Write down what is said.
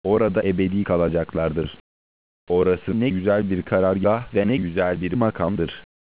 Orada ebedi kalacaklardır. Orası ne güzel bir karargah ve ne güzel bir makamdır.